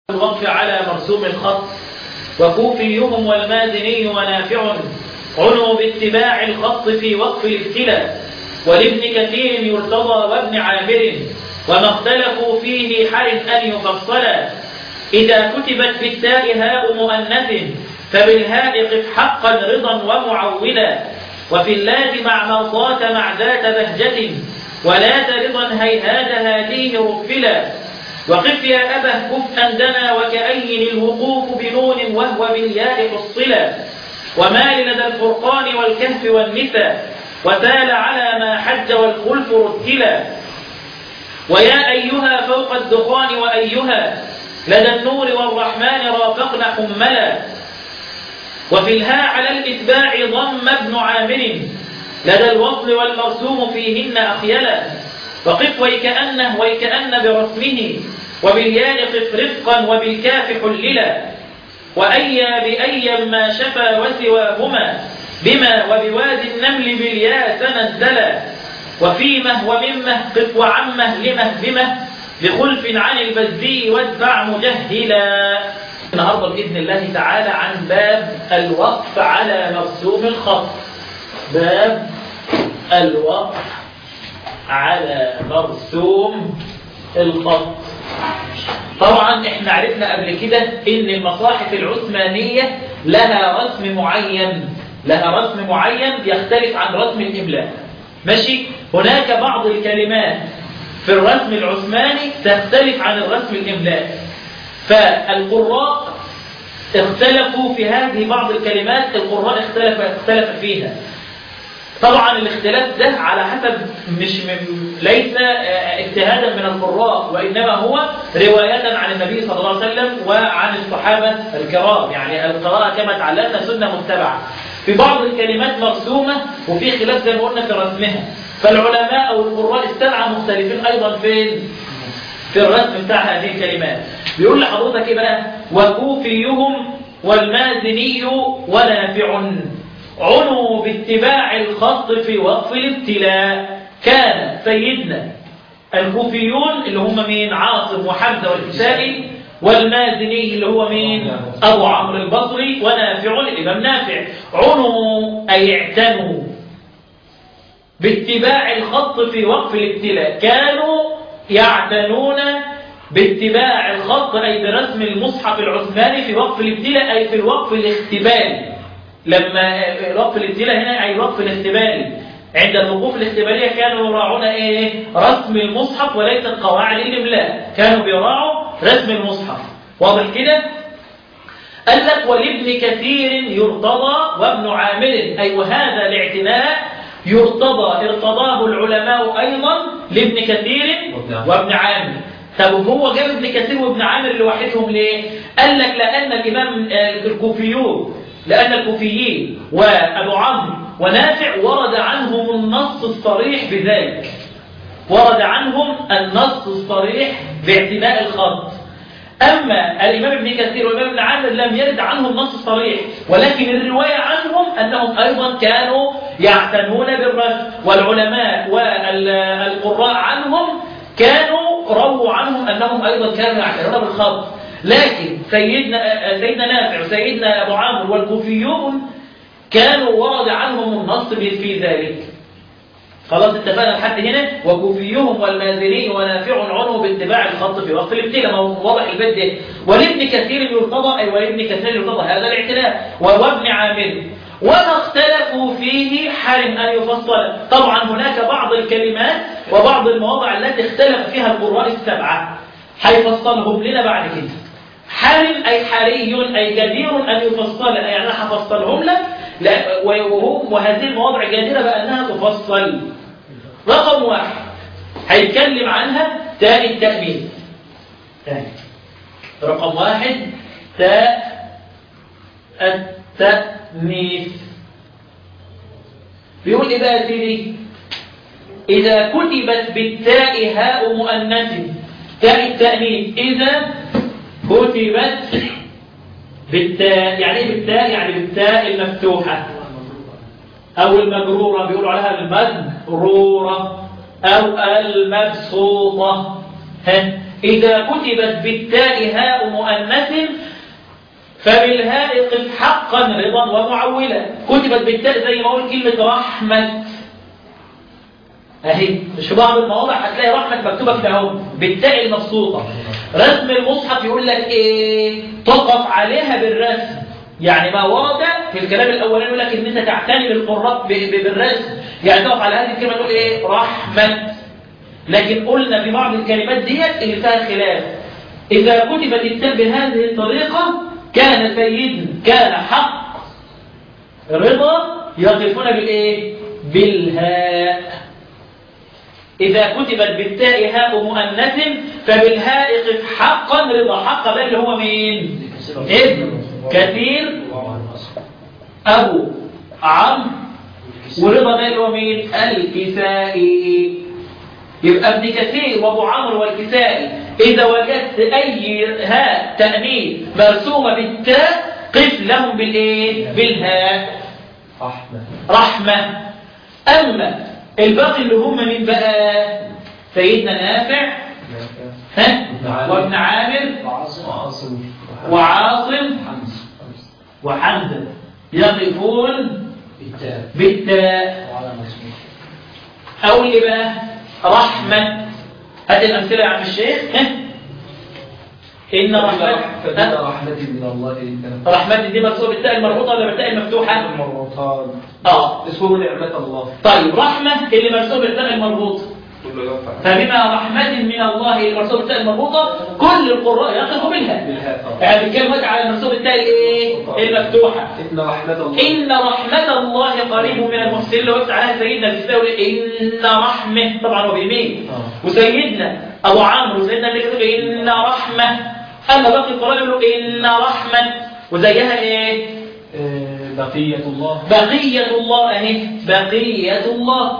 الوقف على مرسوم الخط. وكوفيهم والمازني ونافع عنوا باتباع الخط في وقف الابتلاء. ولابن كثير يرتضى وابن عامر وما اختلفوا فيه حرص أن يفصلا. إذا كتبت بالتاء هاء مؤنث فبالهاء قف حقا رضا ومعولا. وفي اللات مع مرصات مع ذات بهجة ولات رضا هيهات هاديه رفلا. وقف يا أبه كفءا دنا وكأين الوقوف بنون وهو بالياء فصلا. ومال لدى الفرقان والكهف والنساء وتال على ما حج والخلف رتلا. ويا أيها فوق الدخان وأيها لدى النور والرحمن رافقن حملا. وفي الهاء على الإتباع ضم ابن عامر لدى الوصل والمرسوم فيهن أخيلا. وقف ويكأن برسمه وبالياء قف رفقا وبالكاف حللا. وأيا بأيا ما شفى وسواهما بما وبواد النمل بالياء تنزلا. وفيمه وممه قف وعمه لمه بمه بخلف عن البزي واتبع مجهلا. النهارده بإذن الله تعالى عن باب الوقف على مرسوم الخط. باب الوقف على مرسوم الخط. طبعا احنا عرفنا قبل كده ان المصاحف العثمانية لها رسم معين يختلف عن رسم الإملاء. ماشي؟ هناك بعض الكلمات في الرسم العثماني تختلف عن الرسم الإملاء، فالقراء اختلفوا في هذه بعض الكلمات. القراء اختلف فيها. طبعا الاختلاف ده على حسب ليس اجتهادا من القراء، وإنما هو رواية عن النبي صلى الله عليه وسلم وعن الصحابة الكرام. يعني القراءة كما تعلمنا سنة متبعة. في بعض الكلمات مرسومة وفي خلاف زي ما قلنا في رسمها، فالعلماء أو القراء السبعة مختلفين أيضا في الرسم بتاع هذه الكلمات. بيقول لحضرتك ايه بقى؟ وكوفيهم والمازني ونافع عنوا باتباع الخط في وقف الابتلاء. كان سيدنا الكوفيون اللي هم مين؟ عاصم وحمزة والكسائي، والمازني اللي هو مين؟ أبو عمرو البصري، ونافع الإمام نافع. عنوا أي اعتنوا باتباع الخط في وقف الابتلاء. كانوا يعتنون باتباع الخط أي برسم المصحف العثماني في وقف الابتلاء، أي في الوقف الاختباري. لما وقف الابتلاء هنا أي وقف الاختباري. عند الوقوف الاختبارية كانوا يراعون رسم المصحف وليس قواعد الإملاء، كانوا بيراعوا رسم المصحف. واضح كده؟ قال لك ولابن كثير يرتضى وابن عامر، أي وهذا الاعتناء ارتضاه العلماء أيضا لابن كثير وابن عامر. طب هو جاب ابن كثير وابن عامر لوحدهم ليه؟ قال لك لأن الإمام لأن الكوفيين وأبو عمرو ونافع ورد عنهم النص الصريح بذلك. ورد عنهم النص الصريح باعتناء الخط. أما الإمام ابن كثير والإمام ابن عامر لم يرد عنهم النص الصريح، ولكن الرواية عنهم أنهم أيضا كانوا يعتنون بالرسم، والعلماء والقراء عنهم كانوا رووا عنهم أنهم أيضا كانوا يعتنون بالخط. لكن سيدنا نافع وسيدنا أبو عمرو والكوفيون كانوا ورد عنهم النص في ذلك. خلاص اتفقنا لحد هنا. وكوفيهم والمازني ونافع عنوا باتباع الخط في وقت الابتلاء. ما هو واضح البيت ده. ولابن كثير يرتضى، أي ولابن كثير يرتضى هذا الاعتناء، وابن عامر وما اختلفوا فيه حرم أن يفصل. طبعا هناك بعض الكلمات وبعض المواضع التي اختلف فيها القراء السبعة، هيفصلهم لنا بعد كده. حرم أي حري أي جدير أن يفصل، يعني أنا هفصلهم لك وهذه المواضع جديرة بأنها تفصل. رقم 1 هيتكلم عنها تاء التأنيث. رقم 1 تاء التأنيث. بيقول إيه بقى يا سيدي؟ إذا كتبت بالتاء هاء مؤنث، تاء التأنيث إذا كتبت بالتاء. يعني ايه بالتاء؟ يعني بالتاء المفتوحة أو المجرورة، بيقولوا عليها المجرورة أو المبسوطة. إذا كتبت بالتاء هاء مؤنث فبالهاء قف حقا رضا ومعولا. كتبت بالتاء زي ما أقول كلمة رحمة أهي، مش في بعض المواضع هتلاقي رحمة مكتوبة كده اهو بالتاء المبسوطة. رسم المصحف يقول لك إيه؟ تقف عليها بالرسم، يعني ما ورد في الكلام الأولاني يقول لك إن أنت تعتني بالقراء بالرسم، يعني تقف على هذه الكلمة تقول إيه؟ رحمة. لكن قلنا في بعض الكلمات ديت اللي فيها خلاف، إذا كتبت التاء بهذه الطريقة كان سيد كان حق رضا يقفون بالإيه؟ بالهاء. إذا كتبت بالتاء هاء مؤنث فبالهاء قف حقا رضا. حق بقى اللي هو مين؟ ابن كثير أبو عمرو، ورضا ده اللي هو مين؟ الكسائي. يبقى ابن كثير وابو عمرو والكسائي إذا وجدت أي هاء تأنيث مرسومة بالتاء قف لهم بالإيه؟ بالهاء رحمة. أما الباقي اللي هم من بقى سيدنا نافع وابن عامر وعاصم وحمزة يقفون بالتاء. أول إيه بقى؟ رحمة. هات الأمثلة يا عم الشيخ. إن رحمة من الله. رحمة دي مرسومة بالتاء المربوطة ولا بالتاء المفتوحة؟ المربوطة. اسمه نعمة الله. طيب رحمة اللي مرسومة بالتاء المربوطة، فبما رحمة من الله اللي مرسومة بالتاء المربوطة كل القراء يقفوا بالها. يعني بنتكلم على مرسومة بالتاء الايه؟ المفتوحة. إن رحمة الله قريب من المحسنين. لو وقفت عليها سيدنا الكسائي إن رحمة، طبعا هو بيمين، وسيدنا أبو عمرو وسيدنا اللي كتب إن رحمة. أما باقي القراء يقولوا إن رحمة، وزيها إيه؟ بقية الله. بقية الله أهي، بقية الله.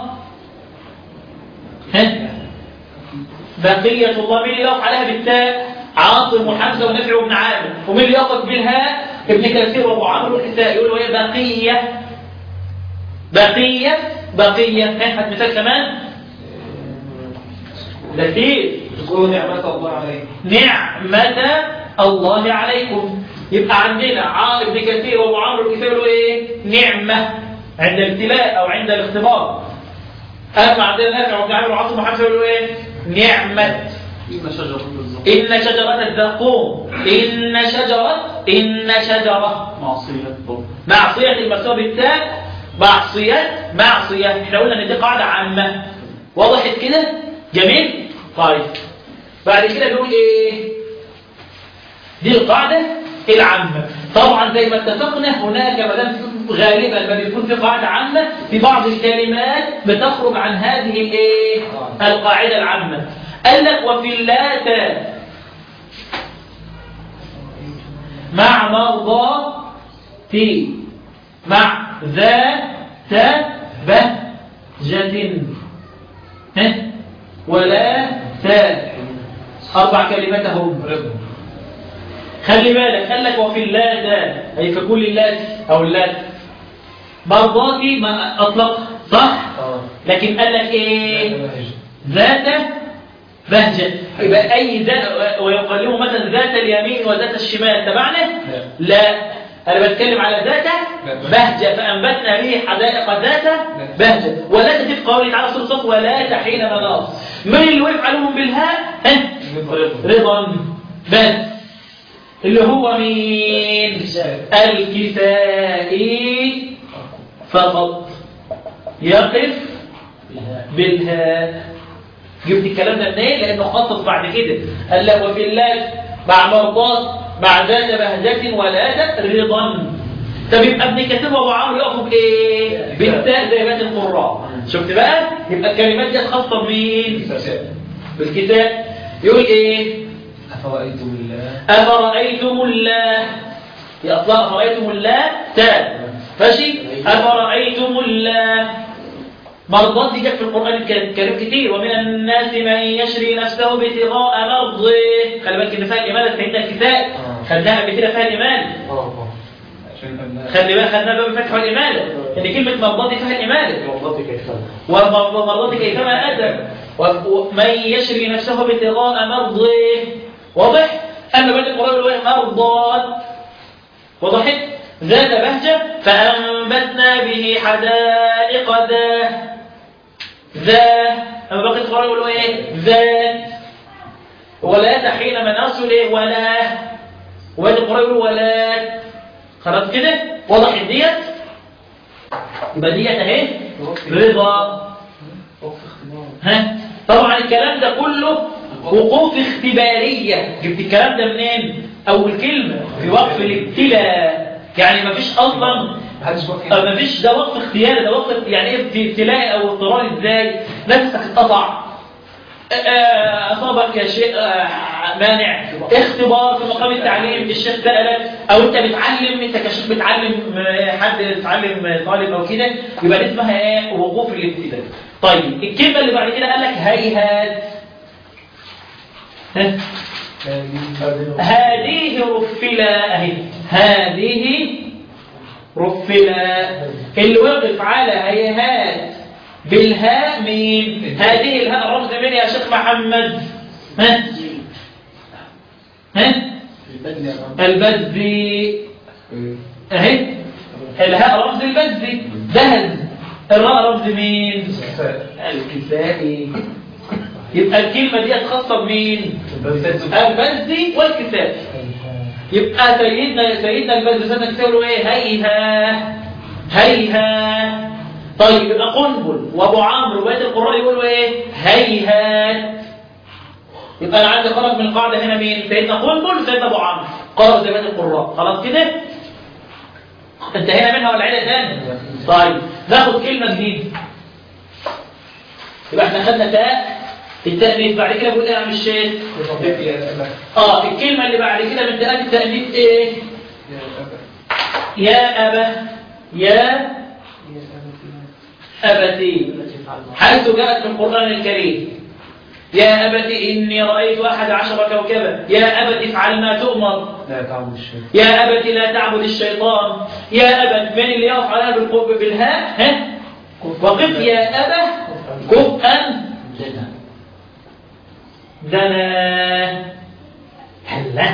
بقية الله. مين اللي يقف عليها بالتاء؟ عاصم وحمزة ونافع وابن عامر. ومين اللي يقف بالهاء؟ ابن كثير وابو عمرو والكسائي. يقولوا ايه؟ بقية بقية بقية. هات مثال كمان. كثير. تقول نعمة الله عليكم. نعمة الله عليكم. يبقى عندنا ابن كثير وابو عمرو والكسائي يقولوا ايه؟ نعمة عند الابتلاء او عند الاختبار. أما عندنا نافع وابن عامر وعاصم وحمزة يقولوا إيه؟ نعمة. إن شجرة الزقوم. إن شجرة معصية المرسومة بالتاء. معصية. إحنا قلنا إن دي قاعدة عامة. وضحت كده؟ جميل؟ طيب. بعد كده بيقول إيه؟ دي القاعدة العامة. طبعا زي ما اتفقنا هناك مدام غالبا ما بيكون في قاعدة عامة في بعض الكلمات بتخرج عن هذه الايه؟ القاعدة العامة. قال لك وفي اللات مع مرضاتي مع ذات بهجة ولا تاء. 4 كلمات هم. خلي بالك. قال لك وفي اللات أي في كل اللات أو اللات مرضاتي ما أطلق صح؟ لكن قال لك إيه؟ ذات بهجة. يبقى أي ذات ويقلموا مثلا ذات اليمين وذات الشمال تبعنا؟ لا. أنا بتكلم على ذات بهجة فأنبتنا به حدائق ذات بهجة. ولا تجد قولي تعالى سورة الصف ولا تحين مناص. من اللي وقف عليهم بالهاء؟ رضا بس اللي هو مين؟ الكسائي فقط يقف بالهاء. جبت الكلام ده منين؟ لأنه خصص بعد كده قال له وفي اللات مع مرضات مع ذات بهجة ولا رضا. طب يبقى ابن كثير وابو عمرو يقفوا بايه؟ بالتاء زي بقيه القراء. شفت بقى؟ يبقى الكلمات دي خاصه بمين؟ بالكتاب. يقول ايه؟ أفرأيتم الله. أفرأيتم الله. يا أطلاق أفرأيتم الله تاء. ماشي؟ أفرأيتم الله. مرضات دي جت في القرآن الكريم كتير. ومن الناس من يشري نفسه ابتغاء مرضه. خلي بالك إن فيها الإمالة سيدنا الكتاب. خدناها قبل كده فيها الإمالة. خلي بالك خدناها باب الفتح والإمالة. إن كلمة مرضات دي فيها الإمالة. ومرضات كيفما أتى. ومن يشري نفسه ابتغاء مرضه. واضح؟ أما بعد القرآن يقول مرضات. وضحت؟ ذات بهجة فأنبتنا به حدائق ذا. أما بقيت القرآن يقول ذات. ولا حين مناص ولا. وبعد القرآن يقول ولا. خلاص كده؟ وضحت ديت؟ يبقى ديت اهي رضا. ها؟ طبعا الكلام ده كله وقوف اختبارية. جبت الكلام ده منين؟ أول كلمة في وقف الابتلاء. يعني ما فيش أصلا ما فيش ده وقف اختياري، ده وقف يعني ايه في ابتلاء أو اضطرار. ازاي؟ نفسك اتقطع، أصابك شيء مانع، اختبار في مقام التعليم، الشيخ سألك أو أنت بتعلم، أنت كشيخ بتعلم حد بتعلم طالب أو كده، يبقى دي اسمها ايه؟ وقوف الابتلاء. طيب الكلمة اللي بعد كده قال لك هيهات. هذه رفلا اهي، هذه رفلا. اللي وقف على هيهات بالهاء مين؟ هذه الهاء رمز مين يا شيخ محمد؟ ها؟ البذي اهي، الهاء رمز البذي. دهز. الراء رمز مين؟ الكسائي. يبقى الكلمة دي خاصة بمين؟ البذي والكسائي. يبقى سيدنا البذي سيدنا الكسائي يقولوا ايه؟ هيها هيها. طيب يبقى قنبل وابو عمرو وبقية القراء يقولوا ايه؟ هيهات. يبقى انا عندي خرج من القاعدة هنا مين؟ سيدنا قنبل وسيدنا ابو عمرو قرأوا زي بقية القراء. خلاص كده؟ انتهينا منها ولا عيدة تاني؟ طيب ناخد كلمة جديدة. يبقى احنا خدنا تاء التأنيث. بعد كده بقول ايه يا عم الشيخ؟ الكلمة اللي بعد كده من تاءات التأنيث ايه؟ يا أبا. يا أبتي، حيث جاءت في القرآن الكريم. يا أبت إني رأيت 11 كوكبا. يا أبت افعل ما تؤمر. لا تعبد الشيطان. يا أبت لا تعبد الشيطان. يا أبت من اللي يقف عليها بالهاء؟ ها؟ وقف يا أبا كفءا دنا. هلا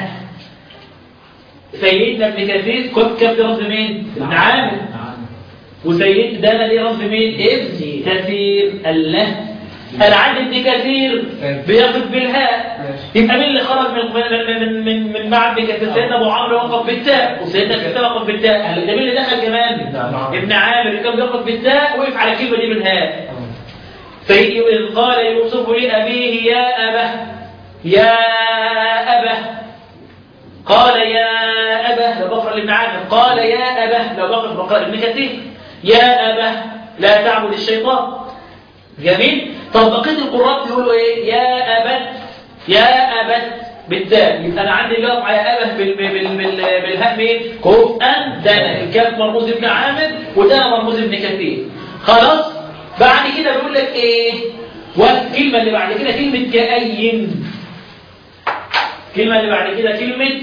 سيدنا ابن كثير كف رمز مين؟ ابن عامر. وسيد دانا ليه رمز مين؟ ابن كثير. الله. انا عندي ابن كثير بيقف بالهاء. يبقى مين اللي خرج من مع ابن كثير؟ سيدنا ابو عمرو وقف بالتاء، وسيدنا كثير وقف بالتاء. ده مين اللي دخل كمان؟ ابن عامر اللي كان بيقف بالتاء وقف على الكلمه دي بالهاء. فإذ قال يوسف لأبيه يا أبه يا أبه. قال يا أبه لو بقرأ لابن عامر. قال يا أبه لو بقرأ ابن كثير. يا أبه لا تعبد الشيطان. جميل. طب بقية القراء يقولوا ايه؟ يا أبت. يا أبت بالتاء. يبقى أنا عندي اللي يقف على أبه بالهاء مين؟ كفءا دنا. الكاف مرموز ابن عامر ودنا مرموز ابن كثير. خلاص. بعد كده بيقول لك ايه؟ والكلمة اللي بعد كده كلمة كأين. الكلمة اللي بعد كده كلمة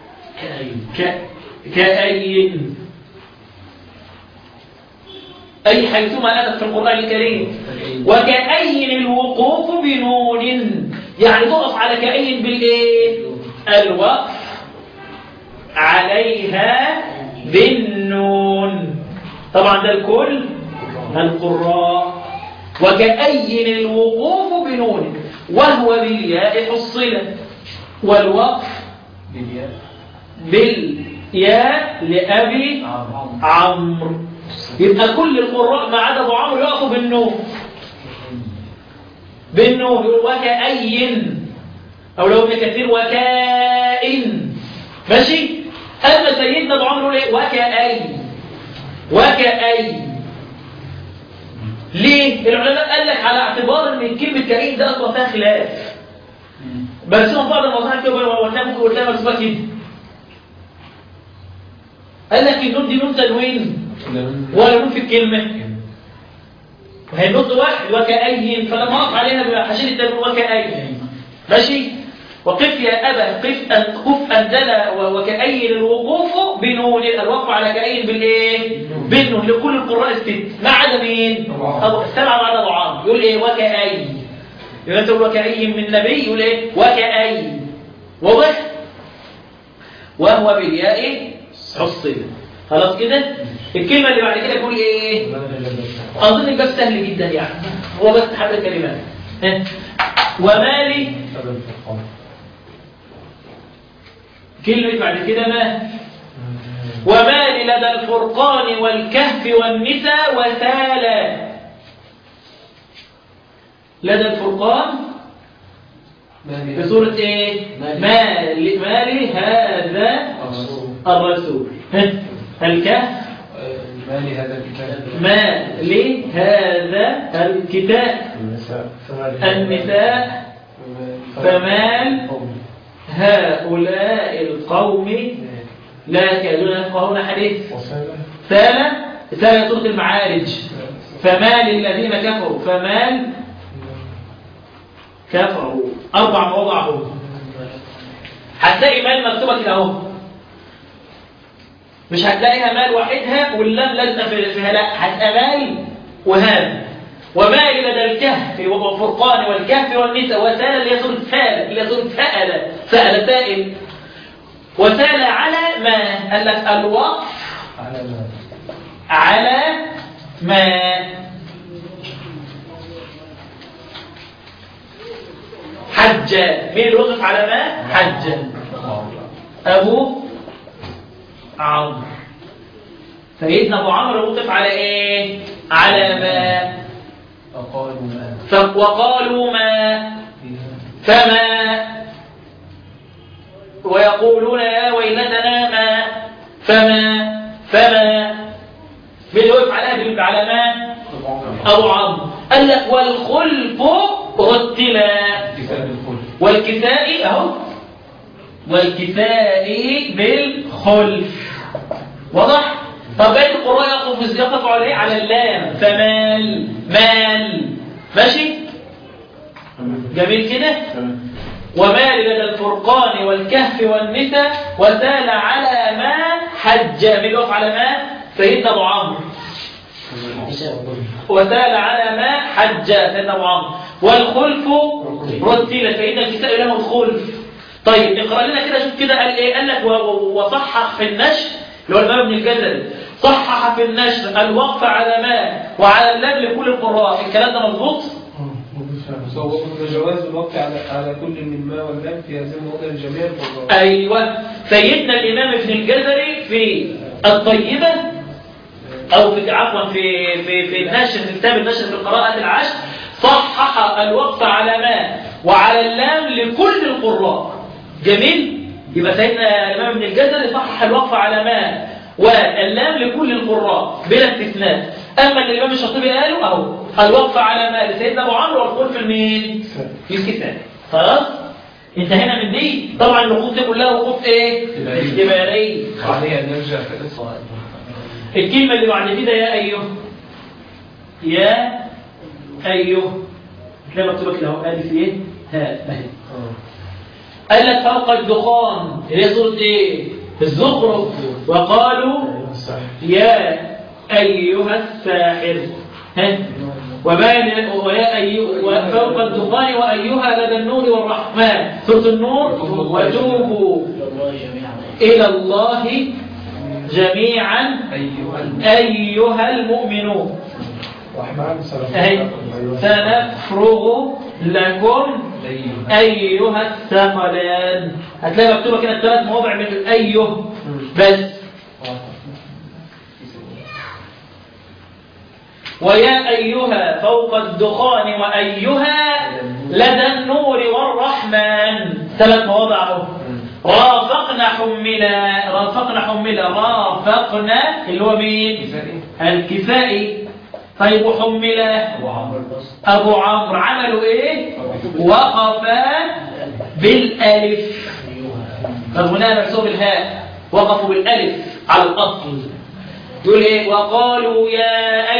كأين. أي حيثما أتت في القرآن الكريم. وكأين الوقوف بنون، يعني تقف على كأين بالإيه؟ الوقف عليها بالنون. طبعا ده الكل القراء. وكأين الوقوف بنون وهو بالياء حصلة، والوقف بالياء لأبي عمرو. يبقى كل القراء ما عدا ابو عمرو يقفوا بالنون. بالنون يقول وكأين، او لو ابن كثير وكائن. ماشي. اما سيدنا ابو عمرو يقول ايه؟ وكأين. وكأين. ليه؟ العلماء قال لك على اعتبار ان كلمه كائن ده اصلا فيها خلاف. بس هم بعض المصاحف كده ولا ممكن قلتها مكتوبه كده. قال لك النون دي نون تنوين ولا نون في الكلمه؟ وهي النون واحد وكأين، فلما اقف عليها هشيل التنوين وكأين. ماشي. وقف يا ابا كفءا دنا. وكأين الوقوف بنون، الوقف على كأين بالايه؟ بالنون لكل القراء الست ما عدا مين؟ السبعه ما عدا ابو عمرو. يقول ايه؟ وكأين. يبقى انت تقول وكأي من نبي يقول ايه وكأي. واضح؟ وهو بالياء حصل. خلاص كده. الكلمه اللي بعد كده يقول ايه؟ اظن الباب سهل جدا يعني، هو بس تحرك الكلمات. ومالي كلمه بعد كده ما ومالي لدى الفرقان والكهف والنساء وثالا. لدى الفرقان في سورة ايه؟ مالي هذا الرسول. الكهف مالي هذا الكتاب. مالي هذا الكتاب. النساء فمال هؤلاء القوم لا يكادون يفقهون حديث. ثالث سورة المعارج فمال الذين كفروا فمال كفروا. 4 مواضع اهو. هتلاقي مال مكتوبه كده اهو، مش هتلاقيها مال وحدها واللام لازقه فيها، لا هتبقى مال وهذا. ومال لدى الكهف والفرقان والكهف والنساء وسال اللي هي سوره سال اللي هي سوره سأل سائل. وسال على ما قال لك الوقف على ما حج. مين اللي وقف على ما حج؟ ابو عمرو. سيدنا ابو عمرو وقف على ايه؟ على ما. وقالوا ما فما ويقولون يا ويلتنا ما فما مين اللي وقف على ما؟ ابو عمرو. قال لك والخلف رتلا. والكساء اهو والكساء بالخلف. واضح؟ طب باقي القراء يقفوا على ايه؟ على اللام. فمال مال. ماشي؟ جميل كده؟ ومال لدى الفرقان والكهف والنساء وسال على ما حج. مين يقف على ما؟ سيدنا ابو عمرو. وسال على ما حج سيدنا ابو عمرو. والخلف رتل. سيدنا الكساء له الخلف. طيب اقرا لنا كده شوف كده قال ايه؟ قال لك وصحح في النشر اللي هو الامام ابن الجزري صحح في النشر الوقف على ما وعلى اللام لكل القراء. الكلام ده مظبوط؟ جواز الوقف على كل من ما واللام في هذه الموضع الجميع القراء. ايوه. سيدنا الامام ابن الجزري في الطيبه او في عفوا في النشر في كتاب النشر في القراءه العشر صحح الوقف على ما وعلى اللام لكل القراء. جميل. يبقى سيدنا الامام ابن الجزري صحح الوقف على ما واللام لكل القراء بلا استثناء. اما اللي الامام الشاطبي قاله اهو الوقف على ما لسيدنا ابو عمرو والخلف المين؟ في الكتاب. خلاص انتهينا من دي. طبعا الوقوف دي كلها وقوف ايه؟ اختباريه. عليها نرجع في القصه. الكلمه اللي بعد كده يا ايها. يا ايها تلاقي مكتوبه كده اهو الف ايه؟ هاء اهي. قال لك فوق الدخان اللي هي سوره ايه؟ الزخرف. وقالوا يا ايها الساحر. ها ويا ايها فوق الدخان وايها لدى النور والرحمن. سوره النور. وتوبوا الى الله جميعا ايها المؤمنون. سنفرغ لكم أيها الثقلان. هتلاقي مكتوبة كده 3 مواضع من الأيه بس. ويا أيها فوق الدخان وأيها لدى النور والرحمن. 3 مواضع اهو. رافقنا رافقنا اللي هو مين؟ الكسائي. طيب وحمل أبو عمرو عملوا إيه؟ وقفا بالألف. طب هنا مكتوب الهاء وقفوا بالألف على الأصل. يقول إيه؟ وقالوا يا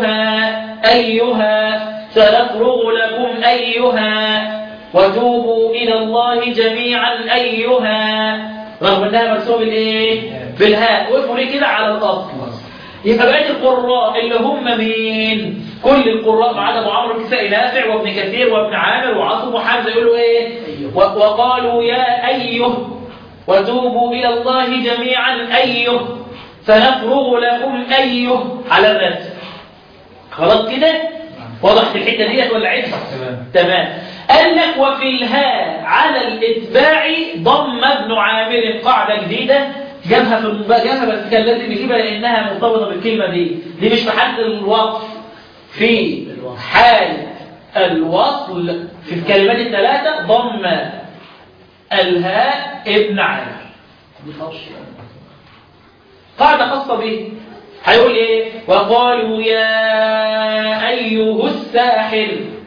أيها سنفرغ لكم أيها وتوبوا إلى الله جميعا أيها. رغم أنها مكتوب بالإيه؟ بالهاء. وقفوا ليه كده على الأصل. يبقى بقية القراء اللي هم مين؟ كل القراء ما عدا ابو عمرو الكسائي نافع وابن كثير وابن عامر وعاصم وحمزه يقولوا ايه؟ وقالوا يا ايها وتوبوا الى الله جميعا ايها سنفرغ لكم ايها على الرسم. خلاص كده؟ وضحت الحته ديت ولا عيد؟ تمام. قال لك وفي الهاء على الاتباع ضم ابن عامر قاعده جديده جابها بس كان لازم يجيبها لانها مرتبطه بالكلمه دي مش محل الوقف في حال الوصل في الكلمات الثلاثه ضم الهاء ابن عامر. قاعده خاصه به. هيقول ايه؟ وقالوا يا ايها الساحر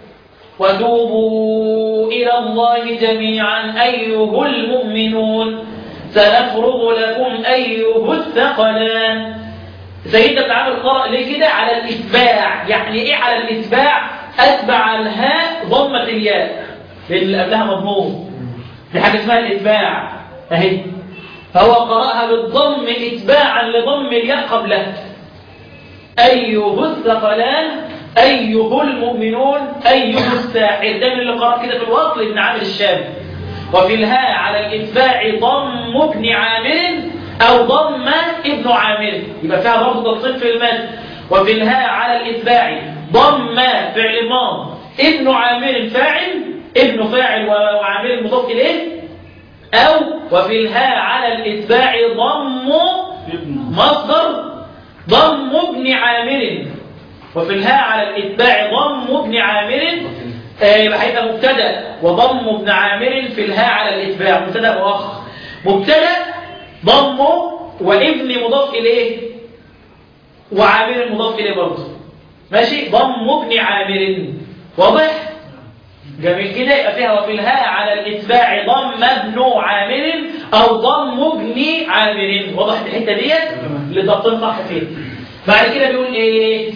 وتوبوا الى الله جميعا ايها المؤمنون سنفرغ لكم ايها الثقلان. سيدنا ابن عامر قرأ ليه كده؟ على الاتباع. يعني ايه على الاتباع؟ اتبع الهاء ضمه الياء لان اللي قبلها مضموم. دي حاجه اسمها الاتباع اهي. فهو قرأها بالضم اتباعا لضم الياء قبلها. أيها الثقلان أيها المؤمنون أيها الساحر. ده من اللي قرأ كده في الوصل ابن عامر الشامي. وفي الهاء على الإتباع ضم ابن عامر أو ضم ابن عامر، يبقى فيها برضه تفصيل في المتن. وفي الهاء على الإتباع ضم فعل ماض ابن عامر فاعل ابن فاعل وعامر مضاف إليه، أو وفي الهاء على الإتباع ضم مصدر ضم ابن عامر. وفي الهاء على الإتباع ضم ابن عامر يبقى هيبقى مبتدا وضم ابن عامر في الهاء على الإتباع مبتدا مؤخر. مبتدا ضمه وابن مضاف إليه وعامر مضاف إليه برضه ماشي. ضم ابن عامر واضح؟ جميل كده. يبقى فيها وفي الهاء على الاتباع ضم ابن عامر او ضم ابن عامر. وضحت الحته ديت لضبطين صح فيه. بعد كده بيقول ايه؟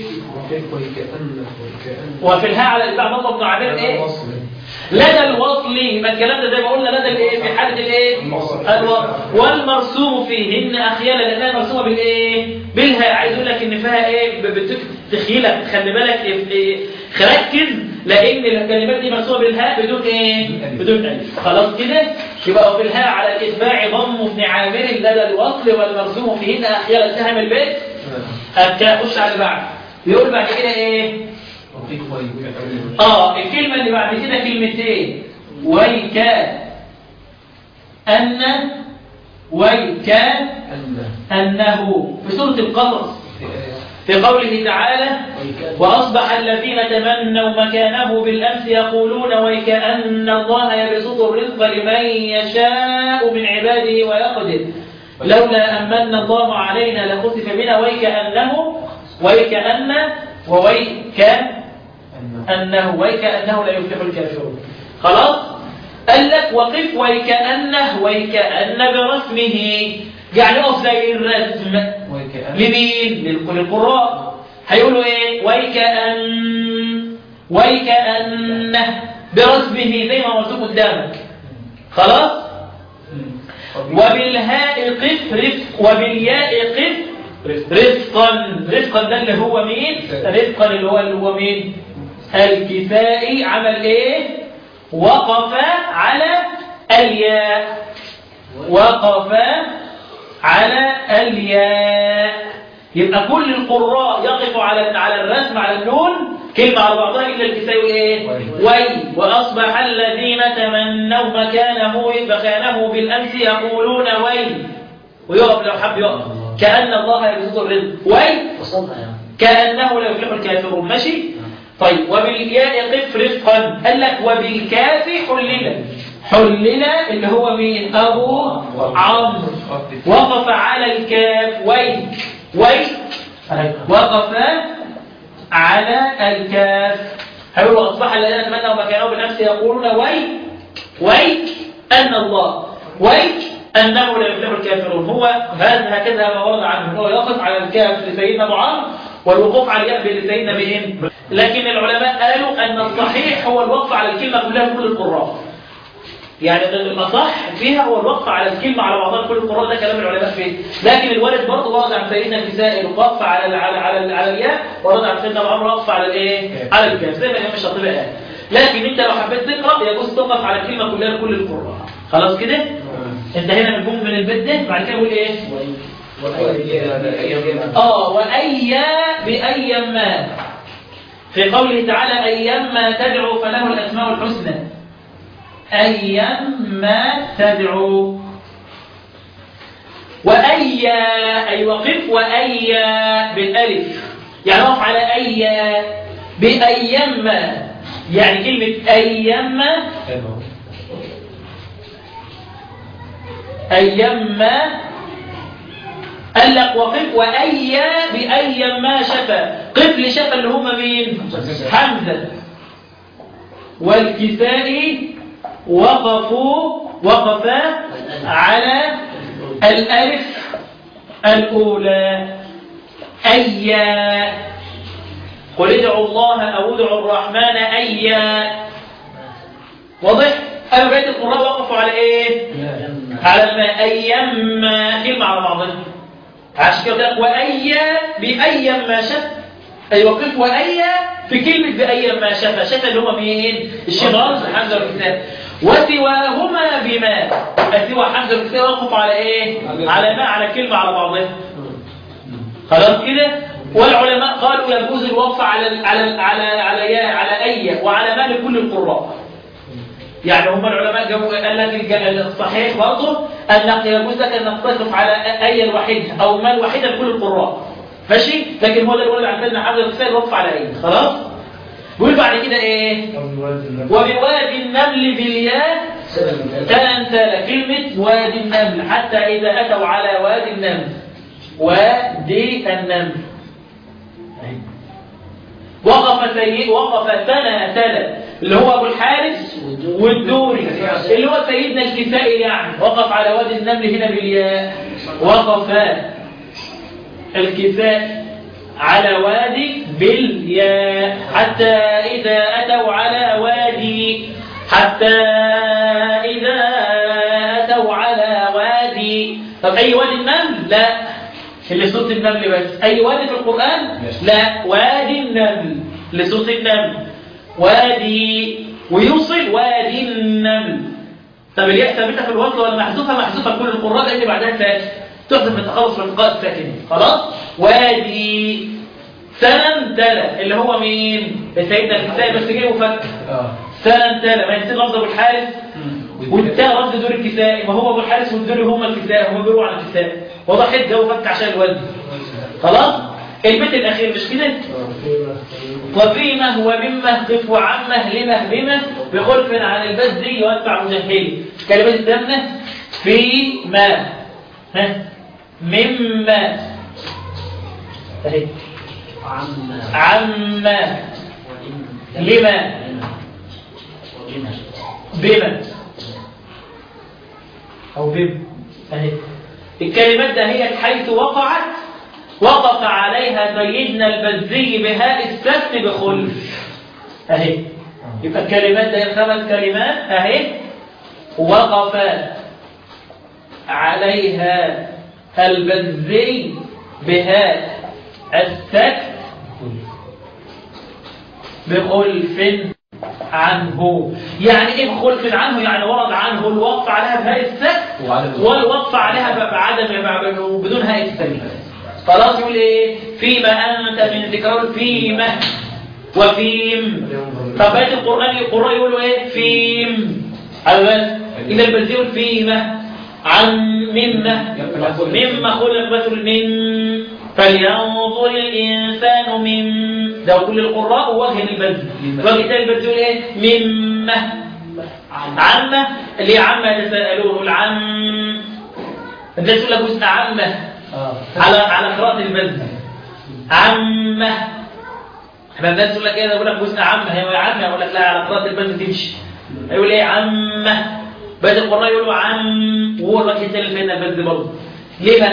وفي الهاء على الاتباع ضم ابن عامر ايه؟ لدى الوصل. يبقى الكلام ده زي ما قلنا لدى الايه؟ في حاله الايه؟ الوصل. والمرسوم فيهن اخيالا لانها مرسومه بالايه؟ بالهاء. عايز اقول لك ان فيها ايه؟ تخيلك خلي بالك ركز لان الكلمات دي مرسومه بالهاء بدون ايه؟ بدون الف. خلاص كده. يبقى في الهاء على الاتباع ضم ابن عامر لدى الوصل والمرسوم فيهن اخيالا سهم البيت. خش على اللي بعد. بيقول بعد كده ايه؟ الكلمة اللي بعد كده كلمتين أنه في سورة القصص في قوله تعالى وأصبح الذين تمنوا مكانه بالأمس يقولون ويكأن الله يبسط الرزق لمن يشاء من عباده ويقدر لولا أمن الله علينا لخسف بنا ويكأنه لا يفلح الكافرون. جخلاص. قال لك وقف ويكأن برسمه، يعني اقف زي الرسم. لمين؟ للقراء. هيقولوا ايه؟ ويكأنه برسمه زي ما مكتوب قدامك. خلاص. وبالهاء قف رفق وبالياء قف رفقا. ده اللي هو مين؟ رفقا اللي هو مين؟ الكسائي. عمل ايه؟ وقف على الياء. يبقى كل القراء يقف على الرسم على النون كلمة على بعضها إلا الكسائي ايه؟ وأصبح الذين تمنوا مكانه بالأمس يقولون ويقف لو حب يقف كأن الله يبسط الرزق كأنه لا يفلح الكافرون. ماشي؟ طيب. وبالياء قف رفقا. قال لك وبالكاف حلل اللي هو مين؟ أبو عمرو. وقف على الكاف وقف على الكاف. هيقولوا أصبح الذين تمنوا مكانه بالأمس يقولون أن الله أنه لا يفلح الكافرون. هو هكذا ما ورد عنه. هو يقف على الكاف لسيدنا أبو عمرو والوقوف على الياء لسيدنا بهم. لكن العلماء قالوا أن الصحيح هو الوقف على الكلمة كلها كل القراء. يعني الأصح فيها هو الوقف على الكلمة على بعضها كل القراء، ده كلام العلماء فيه. لكن الوارد برضه ورد عن سيدنا الكسائي الوقف على الياء، ورد عن سيدنا العمر وقف على الايه؟ على الكاف، زي ما الإمام الشاطبي قال. لكن انت لو حبيت تقرأ يجوز توقف على الكلمة كلها لكل القراء. خلاص كده؟ انتهينا من البيت ده. بعد كده نقول ايه؟ وأي بأيما، في قوله تعالى أيما تدعو فله الأسماء الحسنى. أيما تدعو، وأي أي وقف، وأي بالألف، يعني وقف على أي بأيما، يعني كلمة أيما قال لك وقف وأي بأيما شفا. قف لشفا اللي هم مين؟ حمزة والكسائي وقفا على الألف الأولى. أيا، قل ادعوا الله أو ادعوا الرحمن أيا. واضح؟ أنا بقيت القراء وقفوا على إيه؟ على ما أيما، كلمة على بعضها. عشان كده وأيا بأيما شفا، أي وقف وأيا في كلمة بأيما شفا. شفا اللي هم مين؟ الشيطان حمزة والكسائي. وسواهما بما، سوى حمزة والكسائي وقف على إيه؟ على ما، على كلمة على بعضها. خلاص كده. والعلماء قالوا يجوز الوقف على أي وعلى ما لكل القراء. يعني هم العلماء قال لك الصحيح برضه أنك يجوز لك أنك تقف على أي الوحيدة أو ما الوحيدة لكل القراء، ماشي؟ لكن هو ده الولد عن سيدنا حمزة والكسائي الوقف على أي. خلاص. بيقول بعد كده إيه؟ وبوادي النمل بالياء تنتل، كلمة وادي النمل، حتى إذا أتوا على وادي النمل، وادي النمل وقف سنة تلا، اللي هو أبو الحارث والدوري، اللي هو سيدنا الكسائي، يعني وقف على وادي النمل هنا بالياء. وقف الكسائي على وادي بالياء، حتى إذا أتوا على وادي، حتى إذا أتوا على وادي. طب أي وادي النمل؟ لا، اللي صوت النمل بس. أي وادي في القرآن؟ لا، وادي النمل لصوت النمل. وادي ويوصل وادي النمل. طب الياء ثابته في الوصل ولا محذوفه؟ محذوفه كل القراء اللي بعدها ساكن، تحذف من تخلص من القاء الساكنه. خلاص. وادي سنن تلا، اللي هو مين؟ سيدنا الكسائي، بس جاي وفك سنن تلا، ما يصير لفظ ابو الحارث والتاء رد دور الكسائي، ما هو ابو الحارث والدوري هم الكسائي، هم بيقولوا على الكسائي. وضحت جو فك عشان الوزن. خلاص. البيت الاخير مش كده؟ وفيمه وممه قف وعمه لمه بمه بخلف عن البزي وادفع مجهلي. كلمات الثامنه فيما، مما اهي، عما لما بما او بم اهي. الكلمات ده هي حيث وقعت وقف عليها سيدنا البزي بهاء السكت بخلف اهي. يبقى الكلمات ده 5 كلمات اهي، وقف عليها البزي بهاء السكت بخلف عنه. يعني ايه بخلف عنه؟ يعني ورد عنه الوقف عليها بهاء السكت والوقف عليها بعدم بدون هاء السكت. خلاص. يقول ايه؟ فيما انت من ذكر فيما وفيم. طب بقيه القران يقولوا ايه؟ فيم. اذا البزي يقول فيما عن مما خلق مثل من فلينظر الانسان من، ده كل القراء وجه البزي. وجه البزي يقول ايه؟ مما عمه، اللي عمه يتساءلون، العم الناس يقول لك جزء عمه على قراءة البزي عمه. احنا الناس يقول لك ايه؟ يقول لك جزء عمه، هي عمه، يقول لك لا على قراءة البزي تمشي. يقول ايه؟ عمه. بقية القراء يقولوا عم، وهو الوجه الثاني اللي فينا البزي برضه. لما؟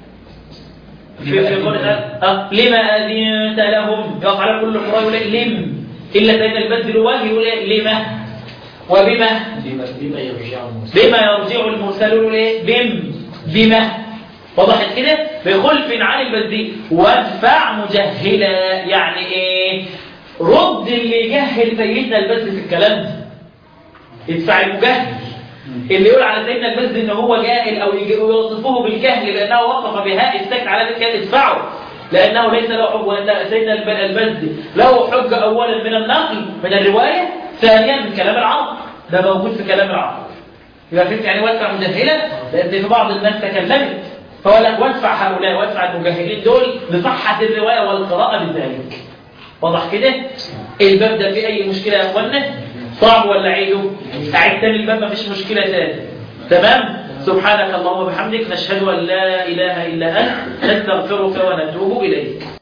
في قول لما أذنت لهم، يقف على كل القراء يقول لم، إلا سيدنا البزي له وجه يقول لما. وبما بما يرجع المرسلون. بما وضحت كده بخلف عن البذيء. وادفع مجهلا يعني ايه؟ رد اللي يجهل سيدنا البز في الكلام ده. ادفع المجهل اللي يقول على سيدنا البز ان هو جاهل او يوصفه بالجهل لانه وقف بهاء السكن على ذلك ادفعه، لانه ليس له حجه. وان سيدنا البز له حجه اولا من النقل من الروايه، ثانيا من كلام العرب، ده موجود في كلام العرب. يبقى فهمت يعني وادفع مجهلا؟ لان في بعض الناس تكلمت فقال لك وادفع هؤلاء وادفع المجاهدين دول لصحة الرواية والقراءة بذلك. واضح كده؟ الباب ده فيه أي مشكلة يا أخوانا؟ صعب ولا عيده؟ أعيد تاني الباب مفيش مشكلة تاني. تمام؟ سبحانك اللهم وبحمدك نشهد أن لا إله إلا أنت نستغفرك ونتوب إليك.